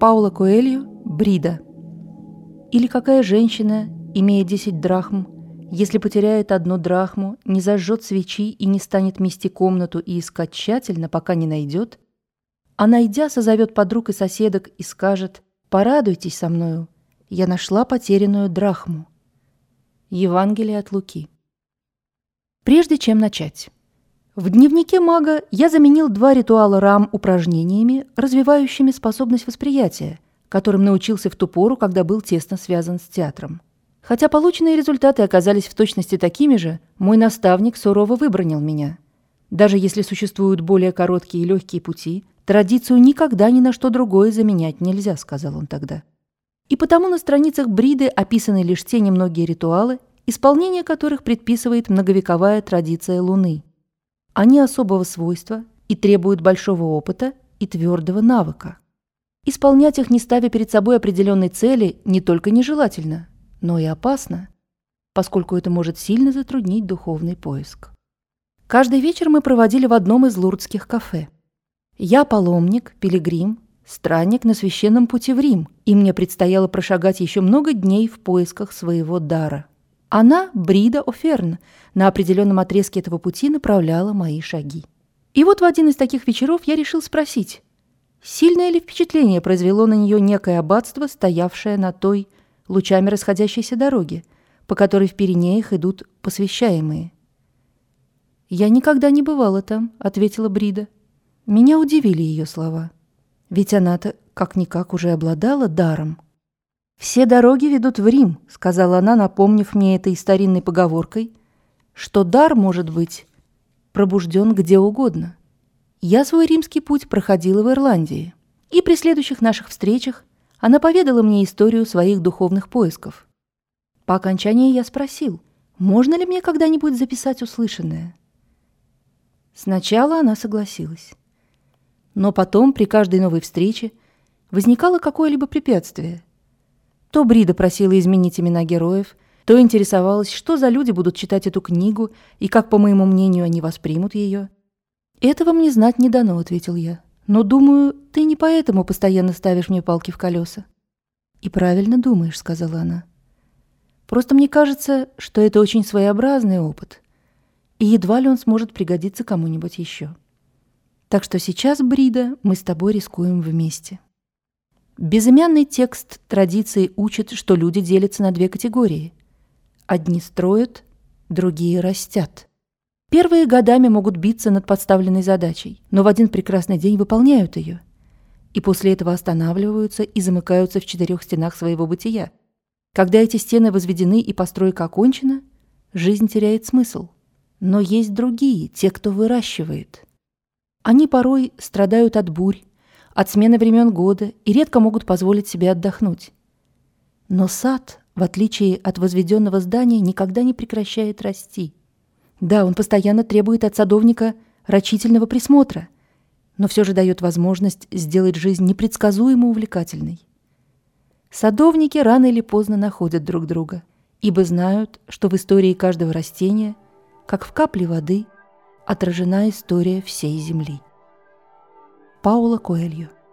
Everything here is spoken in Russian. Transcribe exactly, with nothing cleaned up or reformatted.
Пауло Коэльо «Брида». Или какая женщина, имея десять драхм, если потеряет одну драхму, не зажжет свечи и не станет мести комнату и искать тщательно, пока не найдет, а найдя, созовет подруг и соседок и скажет: «Порадуйтесь со мною, я нашла потерянную драхму». Евангелие от Луки. Прежде чем начать. В дневнике мага я заменил два ритуала рам упражнениями, развивающими способность восприятия, которым научился в ту пору, когда был тесно связан с театром. Хотя полученные результаты оказались в точности такими же, мой наставник сурово выбранил меня. Даже если существуют более короткие и легкие пути, традицию никогда ни на что другое заменять нельзя, сказал он тогда. И потому на страницах Бриды описаны лишь те немногие ритуалы, исполнение которых предписывает многовековая традиция Луны. Они особого свойства и требуют большого опыта и твердого навыка. Исполнять их, не ставя перед собой определенной цели, не только нежелательно, но и опасно, поскольку это может сильно затруднить духовный поиск. Каждый вечер мы проводили в одном из лурдских кафе. Я паломник, пилигрим, странник на священном пути в Рим, и мне предстояло прошагать еще много дней в поисках своего дара. Она, Брида О'Ферн, на определенном отрезке этого пути направляла мои шаги. И вот в один из таких вечеров я решил спросить, сильное ли впечатление произвело на нее некое аббатство, стоявшее на той лучами расходящейся дороге, по которой в Пиренеях идут посвящаемые. «Я никогда не бывала там», — ответила Брида. Меня удивили ее слова. Ведь она-то как-никак уже обладала даром. «Все дороги ведут в Рим», — сказала она, напомнив мне этой старинной поговоркой, что дар может быть пробужден где угодно. Я свой римский путь проходила в Ирландии, и при следующих наших встречах она поведала мне историю своих духовных поисков. По окончании я спросил, можно ли мне когда-нибудь записать услышанное. Сначала она согласилась. Но потом, при каждой новой встрече, возникало какое-либо препятствие. То Брида просила изменить имена героев, то интересовалась, что за люди будут читать эту книгу и как, по моему мнению, они воспримут ее. «Этого мне знать не дано», — ответил я. «Но, думаю, ты не поэтому постоянно ставишь мне палки в колеса». «И правильно думаешь», — сказала она. «Просто мне кажется, что это очень своеобразный опыт, и едва ли он сможет пригодиться кому-нибудь еще. Так что сейчас, Брида, мы с тобой рискуем вместе». Безымянный текст традиции учит, что люди делятся на две категории. Одни строят, другие растят. Первые годами могут биться над подставленной задачей, но в один прекрасный день выполняют ее. И после этого останавливаются и замыкаются в четырех стенах своего бытия. Когда эти стены возведены и постройка окончена, жизнь теряет смысл. Но есть другие, те, кто выращивает. Они порой страдают от бурь, от смены времен года и редко могут позволить себе отдохнуть. Но сад, в отличие от возведенного здания, никогда не прекращает расти. Да, он постоянно требует от садовника рачительного присмотра, но все же дает возможность сделать жизнь непредсказуемо увлекательной. Садовники рано или поздно находят друг друга, ибо знают, что в истории каждого растения, как в капле воды, отражена история всей земли. Пауло Коэльо.